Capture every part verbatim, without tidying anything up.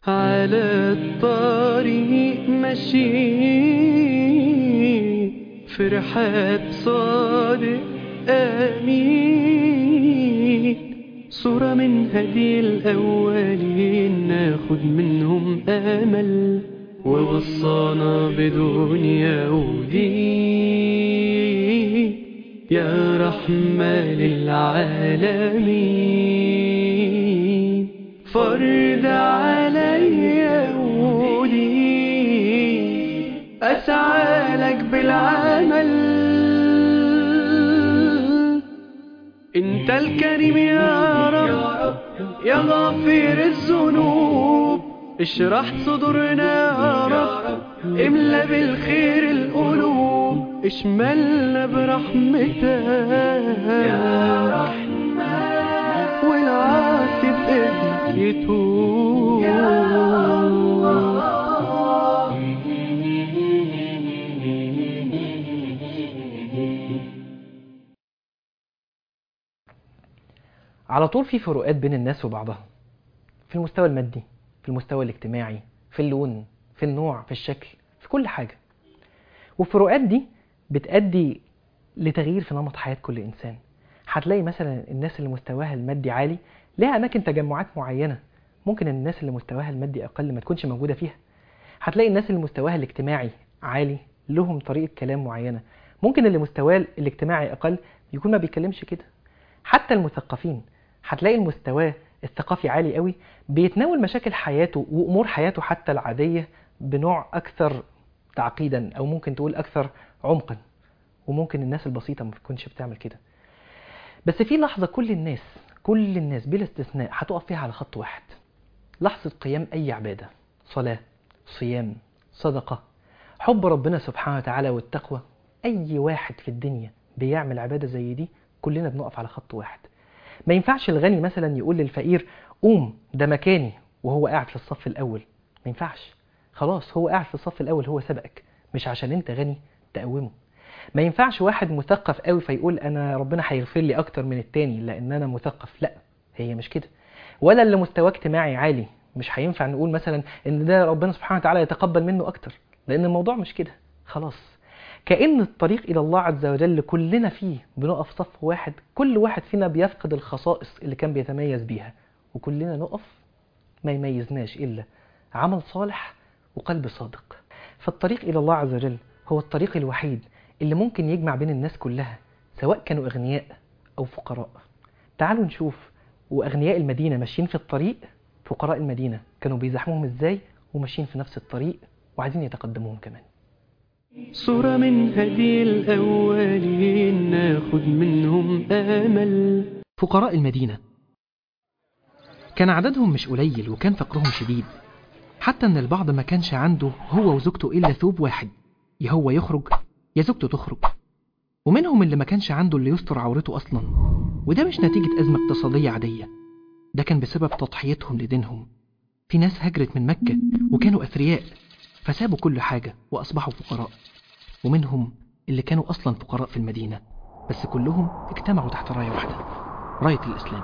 على الطريق ماشي في رحاب صادق أمين، صورة من هدي الأولين ناخد منهم أمل، ووصانا بدنيا ودين يا رحمة للعالمين. فرض عليا ودين أسعى لك بالعمل، انت الكريم يا رب يا غافر الذنوب، اشرح صدورنا يا رب، املا بالخير القلوب، اشملنا برحمتك يا رحمن، والعاصي بإذنك يتوب يا الله. على طول في فروقات بين الناس وبعضها، في المستوى المادي، في المستوى الاجتماعي، في اللون، في النوع، في الشكل، في كل حاجة. والفروقات دي بتؤدي لتغيير في نمط حياة كل إنسان. هتلاقي مثلا الناس اللي مستواها المادي عالي لها أماكن تجمعات معينة، ممكن الناس اللي مستواها المادي أقل ما تكونش موجودة فيها. هتلاقي الناس اللي مستواها الاجتماعي عالي لهم طريقة كلام معينة، ممكن اللي مستواه الاجتماعي أقل يكون ما بيتكلمش كده. حتى المثقفين هتلاقي المستوى الثقافي عالي قوي بيتناول مشاكل حياته وأمور حياته حتى العادية بنوع أكثر تعقيدا، أو ممكن تقول أكثر عمقا، وممكن الناس البسيطة ما تكونش بتعمل كده. بس في لحظة كل الناس كل الناس بلا استثناء هتقف فيها على خط واحد، لحظة قيام أي عبادة، صلاة، صيام، صدقة، حب ربنا سبحانه وتعالى والتقوى. أي واحد في الدنيا بيعمل عبادة زي دي كلنا بنقف على خط واحد. ما ينفعش الغني مثلا يقول للفقير قوم ده مكاني وهو قاعد في الصف الأول، ما ينفعش. خلاص هو قاعد في الصف الأول، هو سبقك، مش عشان انت غني تقومه. ما ينفعش واحد مثقف قوي فيقول انا ربنا هيغفر لي اكتر من التاني لان انا مثقف، لا هي مش كده. ولا اللي مستواه اجتماعي عالي مش هينفع نقول مثلا ان ده ربنا سبحانه وتعالى يتقبل منه اكتر، لان الموضوع مش كده. خلاص كأن الطريق الى الله عز وجل كلنا فيه بنقف صف واحد، كل واحد فينا بيفقد الخصائص اللي كان بيتميز بيها، وكلنا نقف ما يميزناش الا عمل صالح وقلب صادق. فالطريق الى الله عز وجل هو الطريق الوحيد اللي ممكن يجمع بين الناس كلها، سواء كانوا أغنياء أو فقراء. تعالوا نشوف وأغنياء المدينة ماشيين في الطريق، فقراء المدينة كانوا بيزحموهم إزاي وماشيين في نفس الطريق وعايزين يتقدموهم كمان. صورة من هدي الأولين ناخد منهم أمل. فقراء المدينة كان عددهم مش قليل وكان فقرهم شديد، حتى أن البعض ما كانش عنده هو وزوجته إلا ثوب واحد، يا هو يخرج يا زوجته تخرج. ومنهم اللي ما كانش عنده اللي يستر عورته أصلا، وده مش نتيجة أزمة اقتصادية عادية، ده كان بسبب تضحيتهم لدينهم. في ناس هجرت من مكة وكانوا أثرياء فسابوا كل حاجة وأصبحوا فقراء، ومنهم اللي كانوا أصلا فقراء في المدينة بس كلهم اجتمعوا تحت راية واحدة، راية الإسلام.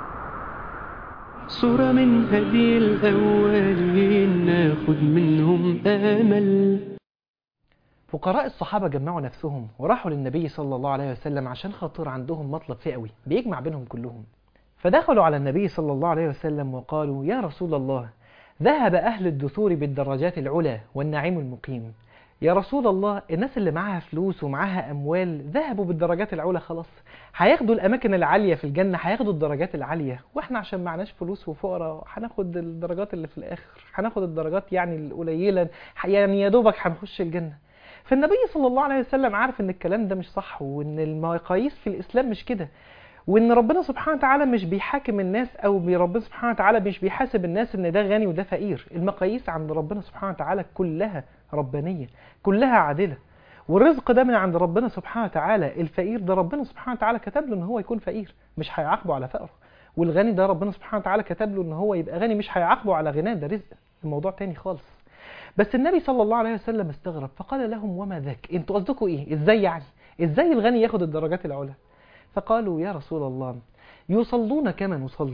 صورة من هدي الأولين ناخد منهم أمل. فقراء الصحابة جمعوا نفسهم وراحوا للنبي صلى الله عليه وسلم عشان خاطر عندهم مطلب فئوي بيجمع بينهم كلهم. فدخلوا على النبي صلى الله عليه وسلم وقالوا يا رسول الله، ذهب أهل الدثور بالدرجات العلى والنعيم المقيم. يا رسول الله الناس اللي معاها فلوس ومعاها أموال ذهبوا بالدرجات العلى، خلاص هياخدوا الأماكن العالية في الجنة، هياخدوا الدرجات العالية، وإحنا عشان معناش فلوس وفقراء هناخد الدرجات اللي في الآخر، هناخد الدرجات يعني القليلة، يعني يا دوبك هنخش الجنة. فالنبي صلى الله عليه وسلم عارف ان الكلام ده مش صح، وان المقاييس في الإسلام مش كده، وان ربنا سبحانه وتعالى مش بيحاكم الناس، او ربنا سبحانه وتعالى مش بيحاسب الناس ان ده غني وده فقير. المقاييس عند ربنا سبحانه وتعالى كلها ربانية، كلها عادلة، والرزق ده من عند ربنا سبحانه وتعالى. الفقير ده ربنا سبحانه وتعالى كتب له ان هو يكون فقير، مش هيعاقبه على فقره، والغني ده ربنا سبحانه وتعالى كتب له ان هو يبقى غني، مش هيعاقبه على غناه، ده رزق، الموضوع تاني خالص. بس النبي صلى الله عليه وسلم استغرب فقال لهم وما ذاك، انتوا قصدكم ايه؟ ازاي يعني؟ ازاي الغني ياخد الدرجات العلى؟ فقالوا يا رسول الله يصلون كما نصلي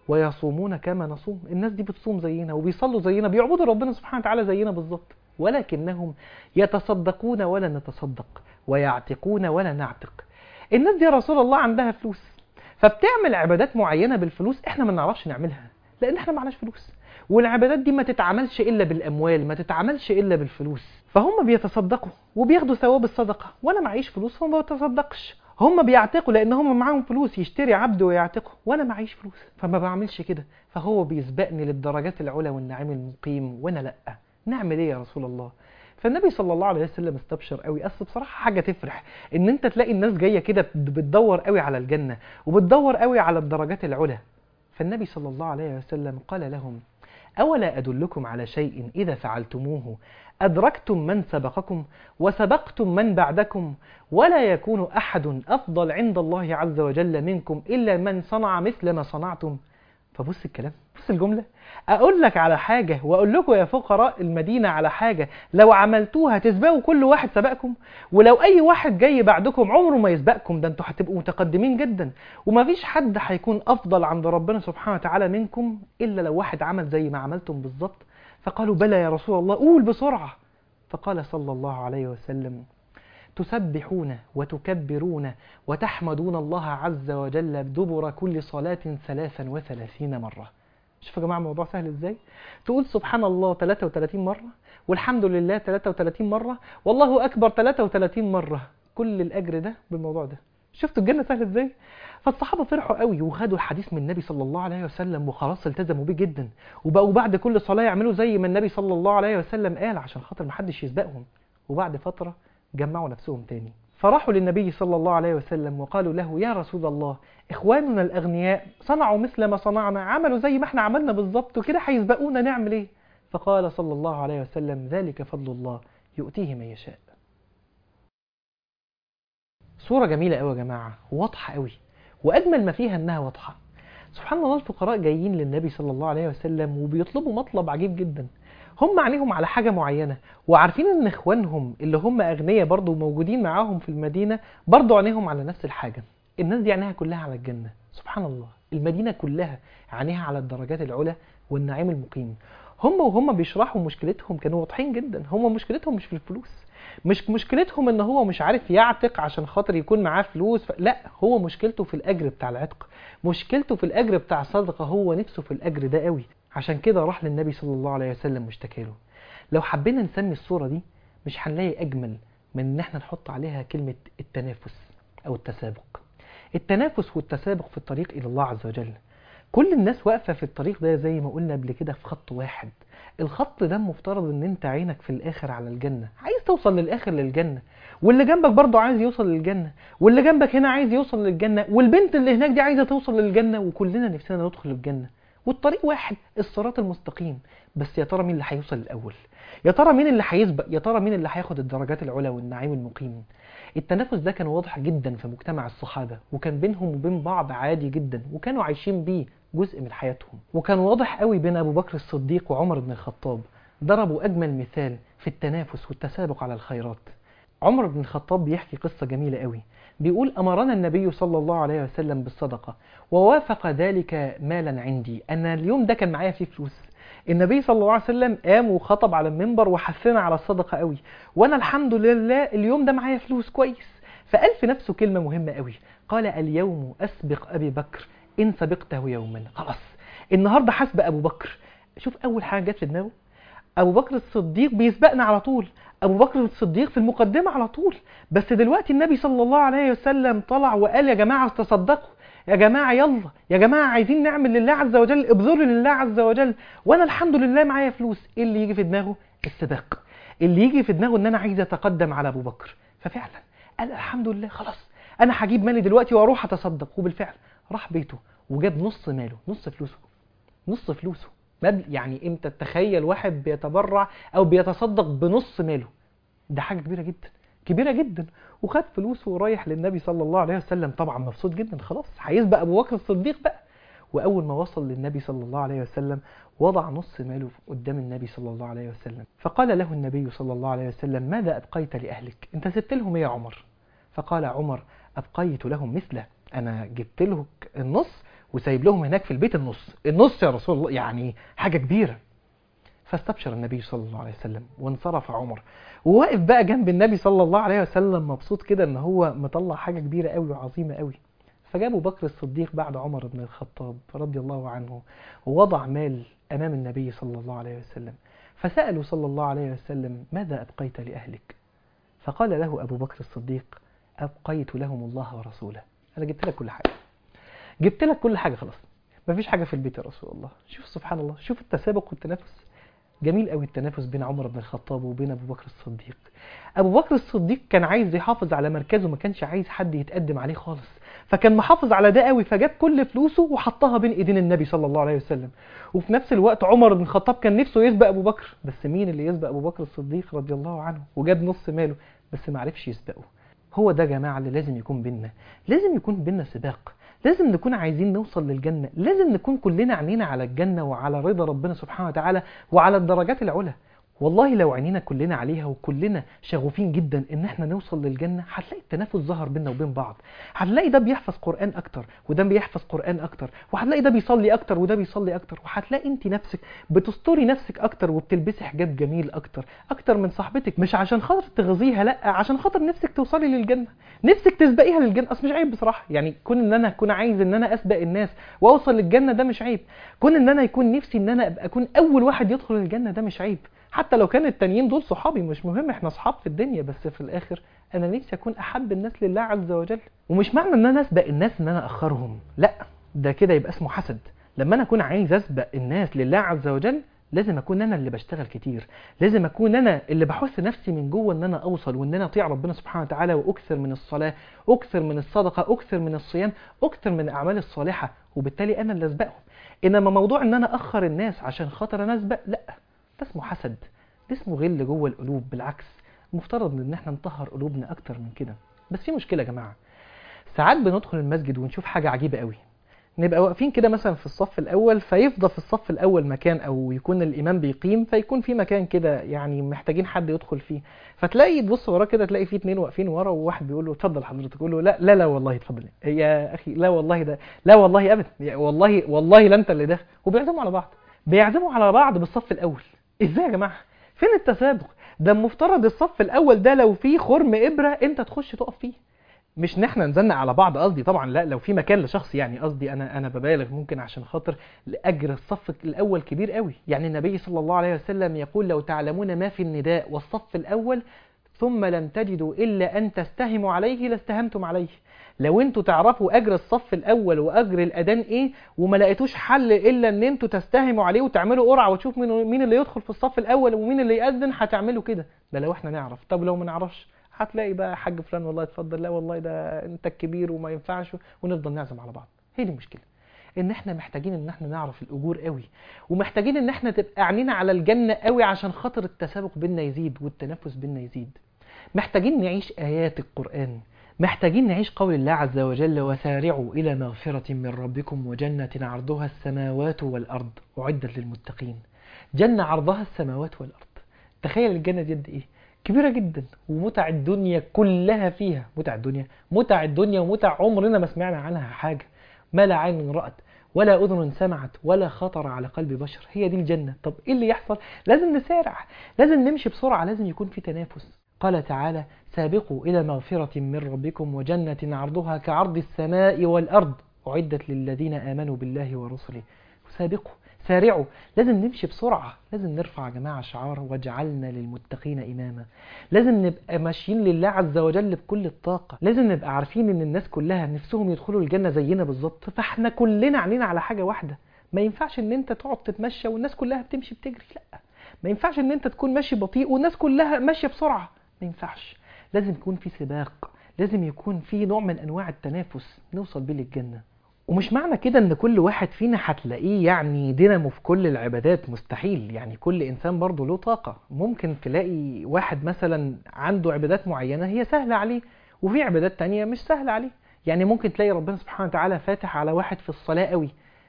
ويصومون كما نصوم. الناس دي بتصوم زينا وبيصلوا زينا، بيعبدوا ربنا سبحانه وتعالى زينا بالظبط، ولكنهم يتصدقون ولا نتصدق، ويعتقون ولا نعتق. الناس دي يا رسول الله عندها فلوس، فبتعمل عبادات معينة بالفلوس احنا ما نعرفش نعملها لان احنا معناش فلوس، والعبادات دي ما تتعملش الا بالاموال، ما تتعملش الا بالفلوس. فهم بيتصدقوا وبياخدوا ثواب الصدقة، وانا معيش فلوس فما بتصدقش. هم بيعتقوا لان هم معاهم فلوس، يشتري عبد ويعتقه، وانا معيش فلوس فما بعملش كده. فهو بيسبقني للدرجات العلى والنعيم المقيم وانا لا. نعمل ايه يا رسول الله؟ فالنبي صلى الله عليه وسلم استبشر قوي. اصل بصراحه حاجه تفرح ان انت تلاقي الناس جايه كده بتدور قوي على الجنه وبتدور قوي على الدرجات العلى. فالنبي صلى الله عليه وسلم قال لهم: اولا ادلكم على شيء اذا فعلتموه ادركتم من سبقكم وسبقتم من بعدكم، ولا يكون احد افضل عند الله عز وجل منكم الا من صنع مثل ما صنعتم. فبص الكلام، بص الجملة. أقول لك على حاجة وأقول لكم يا فقراء المدينة على حاجة لو عملتوها تسبقوا كل واحد سبقكم، ولو أي واحد جاي بعدكم عمره ما يسبقكم، ده أنتوا هتبقوا متقدمين جدا، ومفيش حد هيكون أفضل عند ربنا سبحانه وتعالى منكم إلا لو واحد عمل زي ما عملتم بالظبط. فقالوا: بلى يا رسول الله، قول بسرعة. فقال صلى الله عليه وسلم: تسبحون وتكبرون وتحمدون الله عز وجل دبر كل صلاة ثلاثا وثلاثين مرة. شوفوا يا جماعة الموضوع سهل ازاي؟ تقول سبحان الله ثلاثة وثلاثين مرة، والحمد لله ثلاثة وثلاثين مرة، والله أكبر ثلاثة وثلاثين مرة. كل الأجر ده بالموضوع ده. شفتوا الجنة سهل ازاي؟ فالصحابة فرحوا قوي وخدوا الحديث من النبي صلى الله عليه وسلم وخلاص التزموا بيه جدا، وبقوا بعد كل صلاة يعملوا زي ما النبي صلى الله عليه وسلم قال عشان خاطر محدش يسبقهم. وبعد فترة جمعوا نفسهم تاني، فراحوا للنبي صلى الله عليه وسلم وقالوا له: يا رسول الله، إخواننا الأغنياء صنعوا مثل ما صنعنا، عملوا زي ما احنا عملنا بالظبط وكده هيسبقونا، نعمل ايه؟ فقال صلى الله عليه وسلم: ذلك فضل الله يؤتيه من يشاء. صورة جميلة قوي يا جماعة، واضحة قوي، وأجمل ما فيها إنها واضحة. سبحان الله، الفقراء جايين للنبي صلى الله عليه وسلم وبيطلبوا مطلب عجيب جدا. هم عينيهم على حاجة معينة، وعارفين ان اخوانهم اللي هم اغنياء برضو موجودين معاهم في المدينة برضو عينيهم على نفس الحاجة. الناس دي عينيها كلها على الجنة. سبحان الله، المدينة كلها عينيها على الدرجات العلى والنعيم المقيم. هم وهم بيشرحوا مشكلتهم كانوا واضحين جدا. هم مشكلتهم مش في الفلوس، مش مشكلتهم ان هو مش عارف يعتق عشان خاطر يكون معاه فلوس، ف... لا، هو مشكلته في الاجر بتاع العتق، مشكلته في الاجر بتاع الصدقة، هو نفسه في الاجر ده قوي. عشان كده راح للنبي صلى الله عليه وسلم مشتكي له. لو حبينا نسمي الصورة دي مش هنلاقي أجمل من إن احنا نحط عليها كلمة التنافس أو التسابق. التنافس والتسابق في الطريق إلى الله عز وجل. كل الناس واقفة في الطريق ده زي ما قلنا قبل كده في خط واحد. الخط ده مفترض إن أنت عينك في الآخر على الجنة، عايز توصل للآخر للجنة، واللي جنبك برضه عايز يوصل للجنة، واللي جنبك هنا عايز يوصل للجنة، والبنت اللي هناك دي عايزة توصل للجنة، وكلنا نفسنا ندخل الجنة، والطريق واحد، الصراط المستقيم. بس يا ترى مين اللي هيوصل الأول؟ يا ترى مين اللي هيسبق؟ يا ترى مين اللي هياخد الدرجات العلى والنعيم المقيم؟ التنافس ده كان واضح جدا في مجتمع الصحابة، وكان بينهم وبين بعض عادي جدا، وكانوا عايشين بيه جزء من حياتهم. وكان واضح قوي بين أبو بكر الصديق وعمر بن الخطاب، ضربوا أجمل مثال في التنافس والتسابق على الخيرات. عمر بن الخطاب بيحكي قصة جميلة قوي، بيقول: أمرنا النبي صلى الله عليه وسلم بالصدقة ووافق ذلك مالا عندي. أنا اليوم ده كان معايا فيه فلوس، النبي صلى الله عليه وسلم قام وخطب على المنبر وحثنا على الصدقة قوي، وأنا الحمد لله اليوم ده معايا فلوس كويس. فقال في نفسه كلمة مهمة قوي، قال: اليوم أسبق أبي بكر إن سبقته يوما. خلاص النهاردة حسبق أبو بكر. شوف أول حاجة جت في دماغه، أبو بكر الصديق بيسبقنا على طول، أبو بكر الصديق في المقدمة على طول، بس دلوقتي النبي صلى الله عليه وسلم طلع وقال: يا جماعة تصدقوا، يا جماعة يلا، يا جماعة عايزين نعمل لله عز وجل، ابذلوا لله عز وجل، وأنا الحمد لله معايا فلوس. إيه اللي يجي في دماغه؟ السباق. اللي يجي في دماغه إن أنا عايز أتقدم على أبو بكر. ففعلا قال: الحمد لله، خلاص أنا هجيب مالي دلوقتي وأروح أتصدق. وبالفعل راح بيته وجاب نص ماله، نص فلوسه، نص فلوسه. يعني امتى تتخيل واحد بيتبرع او بيتصدق بنص ماله؟ ده حاجة كبيرة جدا، كبيرة جدا. وخد فلوسه ورايح للنبي صلى الله عليه وسلم، طبعا مبسوط جدا، خلاص هيسبق ابو بكر الصديق بقى. واول ما وصل للنبي صلى الله عليه وسلم وضع نص ماله قدام النبي صلى الله عليه وسلم، فقال له النبي صلى الله عليه وسلم: ماذا ابقيت لاهلك؟ انت سبت لهم ايه يا عمر؟ فقال عمر: ابقيت لهم مثله، انا جبت له النص وسايب لهم هناك في البيت النص النص يا رسول الله، يعني حاجة كبيرة. فاستبشر النبي صلى الله عليه وسلم وانصرف عمر، وواقف بقى جنب النبي صلى الله عليه وسلم مبسوط كده ان هو مطلع حاجة كبيرة قوي وعظيمة قوي. فجاء ابو بكر الصديق بعد عمر بن الخطاب رضي الله عنه، ووضع مال امام النبي صلى الله عليه وسلم، فسأله صلى الله عليه وسلم ماذا أبقيت لأهلك؟ فقال له أبو بكر الصديق أبقيت لهم الله ورسوله. أنا جبت لك كل حاجة، جبت لك كل حاجة خلاص، مفيش حاجة في البيت يا رسول الله. شوف سبحان الله، شوف التسابق والتنافس. جميل قوي التنافس بين عمر بن الخطاب وبين أبو بكر الصديق. أبو بكر الصديق كان عايز يحافظ على مركزه، ما كانش عايز حد يتقدم عليه خالص، فكان محافظ على ده قوي، فجاب كل فلوسه وحطها بين ايدين النبي صلى الله عليه وسلم. وفي نفس الوقت عمر بن الخطاب كان نفسه يسبق ابو بكر، بس مين اللي يسبق ابو بكر الصديق رضي الله عنه؟ وجاب نص ماله بس ما عرفش يسبقه. هو ده يا جماعه اللي لازم يكون بينا، لازم يكون بينا سباق، لازم نكون عايزين نوصل للجنه، لازم نكون كلنا عينينا على الجنه وعلى رضا ربنا سبحانه وتعالى وعلى الدرجات العلى. والله لو عينينا كلنا عليها وكلنا شغوفين جدا ان احنا نوصل للجنة، هتلاقي التنافس ظهر بيننا وبين بعض. هتلاقي ده بيحفظ قرآن اكتر وده بيحفظ قرآن اكتر، وهتلاقي ده بيصلي اكتر وده بيصلي اكتر، وهتلاقي انت نفسك بتستوري نفسك اكتر وبتلبسي حجاب جميل اكتر اكتر من صاحبتك، مش عشان خاطر تغذيها، لا عشان خاطر نفسك توصلي للجنة، نفسك تسبقيها للجنة. اصل مش عيب بصراحة، يعني كون ان انا اكون عايز ان انا اسبق الناس واوصل للجنة ده مش عيب، كون ان انا يكون نفسي ان انا ابقى اكون اول واحد يدخل الجنة ده مش عيب، حتى لو كان التانيين دول صحابي مش مهم، احنا صحاب في الدنيا، بس في الاخر انا نفسي اكون احب الناس لله عز وجل. ومش معنى ان انا اسبق الناس ان انا اخرهم، لا ده كده يبقى اسمه حسد. لما انا اكون عايز اسبق الناس لله عز وجل لازم اكون انا اللي بشتغل كتير، لازم اكون انا اللي بحث نفسي من جوه ان انا اوصل وان انا اطيع ربنا سبحانه وتعالى، واكثر من الصلاة، اكثر من الصدقة، اكثر من الصيام، اكثر من الاعمال الصالحة، وبالتالي انا اللي اسبقهم. انما موضوع ان انا اخر الناس عشان خاطر انا اسبق، لا ده اسمه حسد، ده اسمه غل جوه القلوب. بالعكس المفترض ان احنا نطهر قلوبنا اكتر من كده. بس في مشكله يا جماعه، ساعات بندخل المسجد ونشوف حاجه عجيبه قوي، نبقى واقفين كده مثلا في الصف الاول، فيفضل في الصف الاول مكان، او يكون الامام بيقيم فيكون في مكان كده يعني محتاجين حد يدخل فيه، فتلاقي تبص وراه كده تلاقي في اتنين واقفين ورا، وواحد بيقول له اتفضل حضرتك، يقول له لا لا لا والله اتفضل يا اخي، لا والله ده لا والله ابدا، والله والله لا انت اللي داخل، وبيعزموا على بعض، بيعزموا على بعض بالصف الاول. ازاي يا جماعه؟ فين التسابق ده؟ المفترض الصف الاول ده لو فيه خرم ابره انت تخش تقف فيه، مش ان احنا نزنق على بعض، قصدي طبعا لا، لو في مكان لشخص يعني، قصدي انا انا ببالغ ممكن عشان خاطر لاجر الصف الاول كبير قوي. يعني النبي صلى الله عليه وسلم يقول لو تعلمون ما في النداء والصف الاول ثم لم تجدوا الا ان تستهموا عليه لاستهمتم عليه. لو انتوا تعرفوا اجر الصف الاول واجر الاذان ايه وما لقيتوش حل الا ان انتوا تستهموا عليه وتعملوا قرعه وتشوف مين مين اللي يدخل في الصف الاول ومين اللي يأذن، هتعملوا كده. ده لو احنا نعرف. طب لو ما نعرفش هتلاقي بقى حاج فلان والله اتفضل، لا والله ده انت الكبير وما ينفعش، ونفضل نعزم على بعض. هي دي المشكله، ان احنا محتاجين ان احنا نعرف الاجور قوي، ومحتاجين ان احنا تبقى عينينا على الجنه قوي عشان خاطر التسابق بيننا يزيد والتنافس بيننا يزيد. محتاجين نعيش ايات القران، محتاجين نعيش قول الله عز وجل وسارعوا الى مغفره من ربكم وجنه عرضها السماوات والارض اعدت للمتقين. جنه عرضها السماوات والارض، تخيل الجنه دي قد ايه؟ كبيرة جدا، ومتع الدنيا كلها فيها، متع الدنيا متع الدنيا ومتع عمرنا ما سمعنا عنها حاجة، ما لا عين رأت ولا أذن سمعت ولا خطر على قلب بشر. هي دي الجنة. طب إيه اللي يحصل؟ لازم نسارع، لازم نمشي بسرعة، لازم يكون في تنافس. قال تعالى سابقوا إلى مغفرة من ربكم وجنة عرضها كعرض السماء والأرض أعدت للذين آمنوا بالله ورسله. سابقوا، سارعوا، لازم نمشي بسرعة، لازم نرفع يا جماعة شعار وجعلنا للمتقين إماما. لازم نبقى ماشيين لله عز وجل بكل الطاقة، لازم نبقى عارفين ان الناس كلها نفسهم يدخلوا الجنة زينا بالظبط، فاحنا كلنا علينا على حاجة واحدة. ما ينفعش ان انت تقعد تتمشى والناس كلها بتمشي بتجري، لا. ما ينفعش ان انت تكون ماشي بطيء والناس كلها ماشية بسرعة، ما ينفعش. لازم يكون في سباق، لازم يكون في نوع من انواع التنافس نوصل بيه للجنة. ومش معنى كده ان كل واحد فينا هتلاقيه يعني دينامو في كل العبادات، مستحيل. يعني كل انسان برضه له طاقة، ممكن تلاقي واحد مثلا عنده عبادات معينة هي سهلة عليه وفي عبادات تانية مش سهلة عليه. يعني ممكن تلاقي ربنا سبحانه وتعالى فاتح على واحد في الصلاة قوي،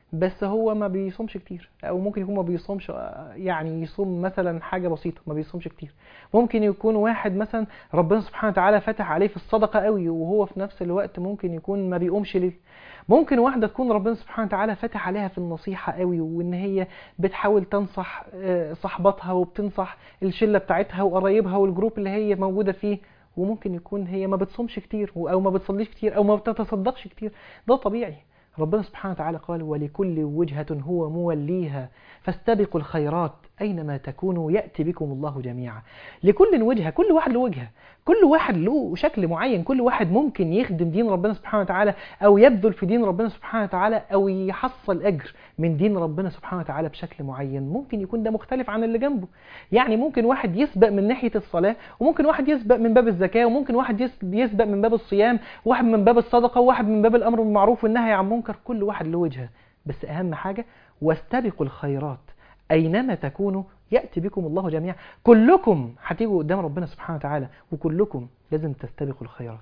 بس هو ما بيصومش كتير، او ممكن يكون ما بيصومش، يعني يصوم مثلا حاجه بسيطه، ما بيصومش كتير. ممكن يكون واحد مثلا ربنا سبحانه وتعالى فتح عليه في الصدقه قوي، وهو في نفس الوقت ممكن يكون ما بيقومش ليه. ممكن واحده تكون ربنا سبحانه وتعالى فتح عليها في النصيحه قوي، وان هي بتحاول تنصح صحباتها وبتنصح الشله بتاعتها وقرايبها والجروب اللي هي موجوده فيه، وممكن يكون هي ما بتصومش كتير او ما بتصليش كتير او ما بتتصدقش كتير. ده طبيعي. ربنا سبحانه وتعالى قال: ولكل وجهة هو موليها فاستبقوا الخيرات أينما تكونوا يأتي بكم الله جميعا. لكل وجهة، كل واحد له وجهة، كل واحد له شكل معين، كل واحد ممكن يخدم دين ربنا سبحانه وتعالى أو يبذل في دين ربنا سبحانه وتعالى أو يحصل أجر من دين ربنا سبحانه وتعالى بشكل معين. ممكن يكون ده مختلف عن اللي جنبه. يعني ممكن واحد يسبق من ناحية الصلاة، وممكن واحد يسبق من باب الزكاة، وممكن واحد يسبق من باب الصيام، وواحد من باب الصدقة، وواحد من باب الأمر بالمعروف والنهي عن المنكر. كل واحد له وجهة. بس أهم حاجة: واستبقوا الخيرات أينما تكونوا يأتي بكم الله جميعا. كلكم هتيجوا قدام ربنا سبحانه وتعالى، وكلكم لازم تستبقوا الخيرات.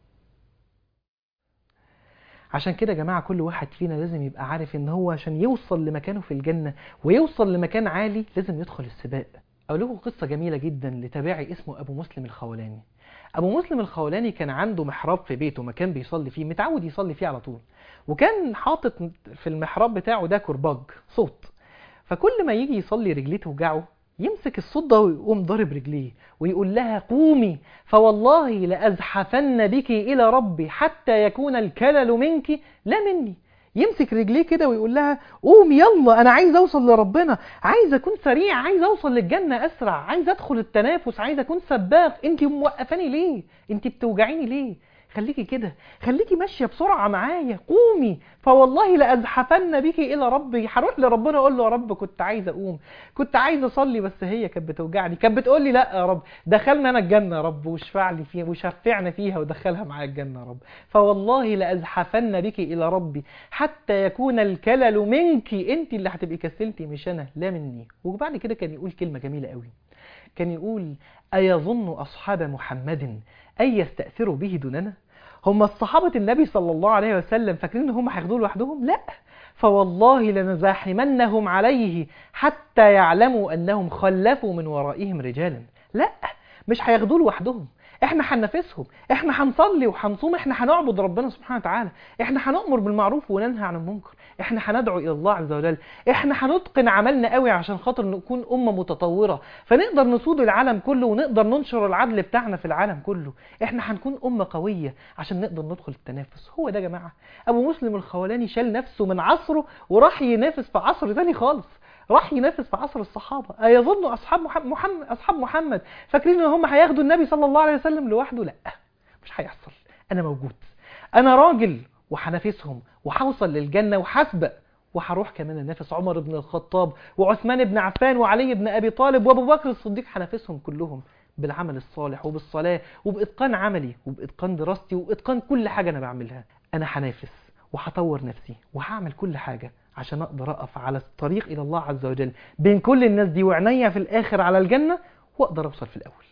عشان كده يا جماعة كل واحد فينا لازم يبقى عارف ان هو عشان يوصل لمكانه في الجنة ويوصل لمكان عالي لازم يدخل السباق. اقول لكم قصة جميلة جدا لتابعي اسمه ابو مسلم الخولاني. ابو مسلم الخولاني كان عنده محراب في بيته، مكان بيصلي فيه، متعود يصلي فيه على طول، وكان حاطط في المحراب بتاعه ده كرباج صوت. فكل ما يجي يصلي رجليه توجعه يمسك الصوت ده ويقوم ضارب رجليه ويقول لها: قومي فوالله لأزحفن بك إلى ربي حتى يكون الكلل منك لا مني. يمسك رجليه كده ويقول لها: قومي يلا، أنا عايز أوصل لربنا، عايز أكون سريع، عايز أوصل للجنة أسرع، عايز أدخل التنافس، عايز أكون سباق. أنت موقفاني ليه؟ أنت بتوجعيني ليه؟ خليكي كده، خليكي ماشيه بسرعه معايا. قومي فوالله لأزحفن بك الى ربي. هروح لربنا اقول له: يا رب كنت عايز اقوم، كنت عايز اصلي، بس هي كانت بتوجعني، كانت بتقول لي: لا يا رب دخلنا انا الجنه يا رب، واشفع لي فيها وشفعنا فيها ودخلها معايا الجنه يا رب. فوالله لأزحفن بك الى ربي حتى يكون الكلل منك. انت اللي هتبقي كسلتي مش انا، لا مني. وبعد كده كان يقول كلمه جميله قوي. كان يقول: أيظن أصحاب محمد أن يستأثروا به دوننا؟ هم الصحابة النبي صلى الله عليه وسلم فاكرين ان هم هياخدوه لوحدهم؟ لا، فوالله لنزاحمنهم عليه حتى يعلموا أنهم خلفوا من ورائهم رجالا. لا، مش هياخدوه لوحدهم، احنا هننافسهم، احنا هنصلي وهنصوم، احنا هنعبد ربنا سبحانه وتعالى، احنا هنأمر بالمعروف وننهى عن المنكر، احنا هندعو الى الله عز وجل، احنا هنتقن عملنا قوي عشان خاطر نكون امه متطوره فنقدر نسود العالم كله ونقدر ننشر العدل بتاعنا في العالم كله، احنا هنكون امه قويه عشان نقدر ندخل التنافس. هو ده يا جماعه ابو مسلم الخولاني شال نفسه من عصره وراح ينافس في عصر ثاني خالص، راح ينافس في عصر الصحابة. أيظن أصحاب محمد أصحاب محمد فاكرين إن هم هياخدوا النبي صلى الله عليه وسلم لوحده؟ لا، مش هيحصل. أنا موجود، أنا راجل وهنافسهم وهوصل للجنة وهسبق، وهروح كمان انافس عمر بن الخطاب وعثمان بن عفان وعلي بن أبي طالب وأبو بكر الصديق. هنافسهم كلهم بالعمل الصالح وبالصلاة وبإتقان عملي وبإتقان دراستي وبإتقان كل حاجة أنا بعملها. أنا هنافس وهطور نفسي وهعمل كل حاجة عشان أقدر أقف على الطريق إلى الله عز وجل بين كل الناس دي وعناية في الآخر على الجنة، وأقدر أوصل في الأول.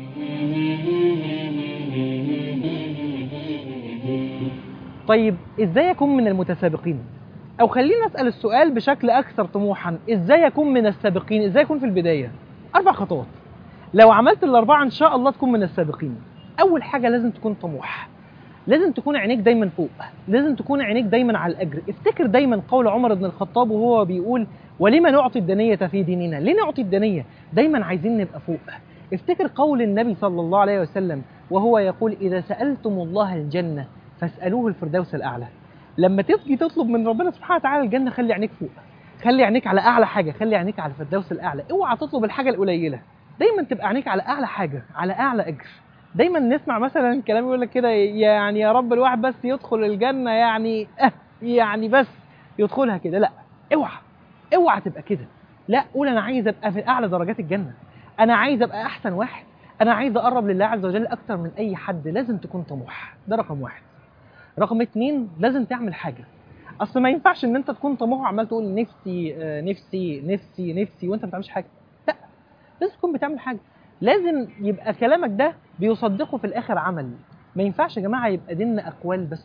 طيب إزاي أكون من المتسابقين؟ أو خلينا نسأل السؤال بشكل أكثر طموحا: إزاي أكون من السابقين؟ إزاي أكون في البداية؟ أربع خطوات لو عملت الأربعة إن شاء الله تكون من السابقين. أول حاجة لازم تكون طموح، لازم تكون عينيك دايما فوق، لازم تكون عينيك دايما على الأجر. افتكر دايما قول عمر بن الخطاب وهو بيقول: ولما نعطي الدنية في ديننا؟ ليه نعطي الدنية؟ دايما عايزين نبقى فوق. افتكر قول النبي صلى الله عليه وسلم وهو يقول: إذا سألتم الله الجنة فاسألوه الفردوس الأعلى. لما تيجي تطلب من ربنا سبحانه وتعالى الجنة خلي عينيك فوق، خلي عينيك على أعلى حاجة، خلي عينيك على الفردوس الأعلى. اوعى تطلب الحاجة القليلة، دايما تبقى عينيك على أعلى حاجة، على أعلى أجر. دايما نسمع مثلا كلام يقول لك كده: يعني يا رب الواحد بس يدخل الجنة، يعني اه يعني بس يدخلها كده. لا، اوعى اوعى تبقى كده. لا، قول: انا عايز ابقى في اعلى درجات الجنة، انا عايز ابقى احسن واحد، انا عايز اقرب لله عز وجل اكتر من اي حد. لازم تكون طموح، ده رقم واحد. رقم اتنين، لازم تعمل حاجة. اصل ما ينفعش ان انت تكون طموح وعمال تقول نفسي آه نفسي نفسي نفسي وانت ما بتعملش حاجة. لا، لازم تكون بتعمل حاجة، لازم يبقى كلامك ده بيصدقه في الاخر عمل. ما ينفعش يا جماعه يبقى ديننا اقوال بس،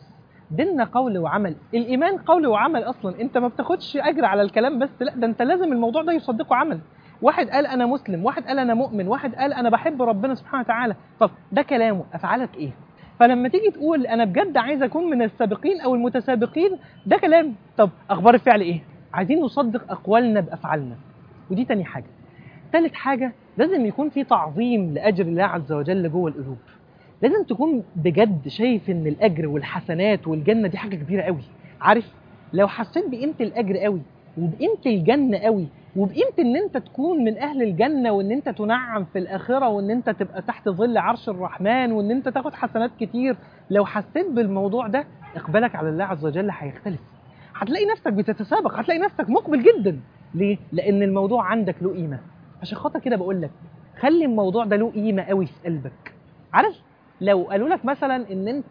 ديننا قول وعمل. الايمان قول وعمل اصلا، انت ما بتاخدش اجر على الكلام بس، لا ده انت لازم الموضوع ده يصدقه عمل. واحد قال انا مسلم، واحد قال انا مؤمن، واحد قال انا بحب ربنا سبحانه وتعالى. طب ده كلامه، افعالك ايه؟ فلما تيجي تقول انا بجد عايز اكون من السابقين او المتسابقين، ده كلام. طب اخبار الفعل ايه؟ عايزين نصدق اقوالنا بافعالنا. ودي تاني حاجه. ثالث حاجه، لازم يكون في تعظيم لاجر الله عز وجل جوه القلوب. لازم تكون بجد شايف ان الاجر والحسنات والجنه دي حاجه كبيره قوي. عارف، لو حسيت بقيمه الاجر قوي وبقيمه الجنه قوي وبقيمه ان انت تكون من اهل الجنه وان انت تنعم في الاخره وان انت تبقى تحت ظل عرش الرحمن وان انت تاخد حسنات كتير، لو حسيت بالموضوع ده اقبالك على الله عز وجل هيختلف. هتلاقي نفسك بتتسابق، هتلاقي نفسك مقبل جدا. ليه؟ لان الموضوع عندك له قيمه. عشان خاطر كده بقول لك خلي الموضوع ده له قيمه قوي في قلبك. عارف، لو قالوا لك مثلا ان انت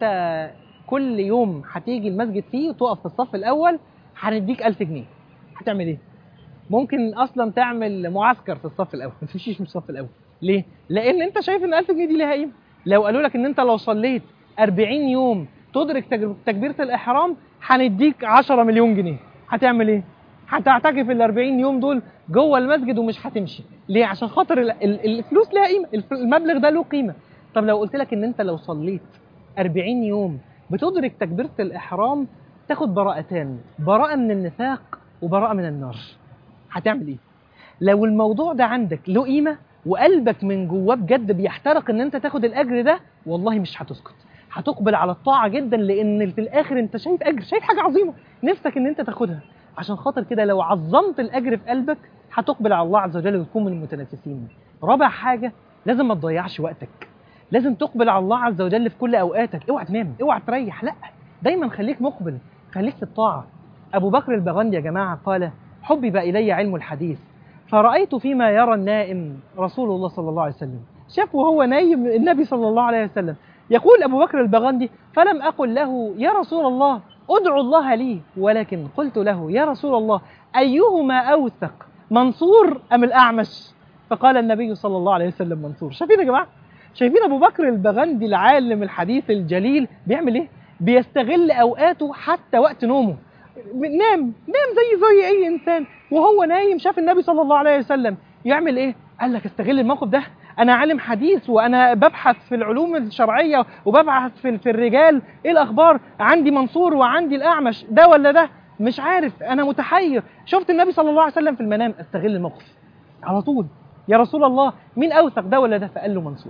كل يوم هتيجي المسجد فيه وتقف في الصف الاول هنديك ألف جنيه، هتعمل ايه؟ ممكن اصلا تعمل معسكر في الصف الاول، ما تمشيش من الصف الاول. ليه؟ لان انت شايف ان ألف جنيه دي ليها قيمه. لو قالوا لك ان انت لو صليت أربعين يوم تدرك تكبيره الاحرام هنديك عشرة مليون جنيه، هتعمل ايه؟ هتعتكف ال أربعين يوم دول جوه المسجد ومش هتمشي. ليه؟ عشان خاطر الفلوس ليها قيمه، المبلغ ده له قيمه. طب لو قلت لك ان انت لو صليت أربعين يوم بتدرك تكبيره الاحرام تاخد براءتان، براءه من النفاق وبراءه من النار، هتعمل ايه؟ لو الموضوع ده عندك له قيمه وقلبك من جواه بجد بيحترق ان انت تاخد الاجر ده، والله مش هتسكت، هتقبل على الطاعه جدا، لان في الاخر انت شايف اجر، شايف حاجه عظيمه نفسك ان انت تاخدها. عشان خاطر كده لو عظمت الاجر في قلبك هتقبل على الله عز وجل وتكون من المتنافسين. رابع حاجه، لازم ما تضيعش وقتك، لازم تقبل على الله عز وجل في كل اوقاتك. اوعى تنام، اوعى تريح، لا دايما خليك مقبل، خليك في الطاعه. ابو بكر البغندي يا جماعه قال حبب الي علم الحديث فرأيت فيما يرى النائم رسول الله صلى الله عليه وسلم. شاف وهو نايم النبي صلى الله عليه وسلم. يقول أبو بكر البغندي فلم أقل له يا رسول الله أدعو الله لي، ولكن قلت له يا رسول الله أيهما أوثق، منصور أم الأعمش؟ فقال النبي صلى الله عليه وسلم منصور. شايفين يا جماعة؟ شايفين أبو بكر البغندي العالم الحديث الجليل بيعمل إيه؟ بيستغل أوقاته حتى وقت نومه. نام نام زي زي أي إنسان، وهو نايم شاف النبي صلى الله عليه وسلم يعمل إيه؟ قال لك استغل الموقف ده، أنا عالم حديث وأنا ببحث في العلوم الشرعية وببحث في, في الرجال، إيه الأخبار؟ عندي منصور وعندي الأعمش، ده ولا ده؟ مش عارف، أنا متحير. شفت النبي صلى الله عليه وسلم في المنام، استغل الموقف على طول. يا رسول الله مين أوثق، ده ولا ده؟ فقال له منصور.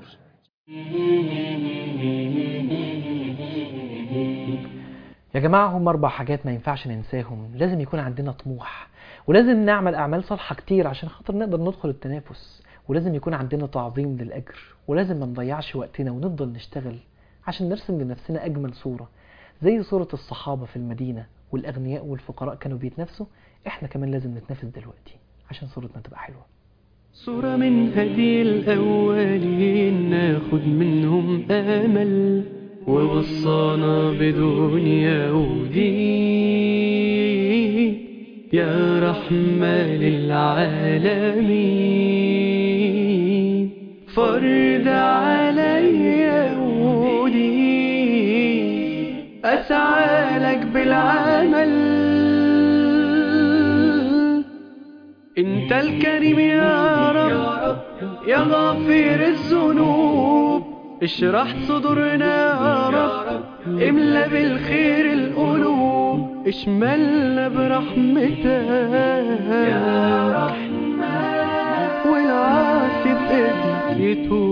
يا جماعة هم أربع حاجات ما ينفعش ننساهم. لازم يكون عندنا طموح، ولازم نعمل أعمال صالحة كتير عشان خاطر نقدر ندخل التنافس، ولازم يكون عندنا تعظيم للأجر، ولازم ما نضيعش وقتنا ونفضل نشتغل عشان نرسم لنفسنا أجمل صورة زي صورة الصحابة في المدينة والأغنياء والفقراء كانوا بيتنافسوا. إحنا كمان لازم نتنافس دلوقتي عشان صورتنا تبقى حلوة. صورة من هدي الأولين ناخد منهم آمل، ووصانا بدنيا ودين يا رحمة للعالمين. فرض عليا ودين أسعى لك بالعمل، انت الكريم يا رب يا غافر الذنوب، اشرح صدورنا يا رب، املى بالخير القلوب، اشملنا برحمتك يا رحمن، والعاصي بإذنك يتوب.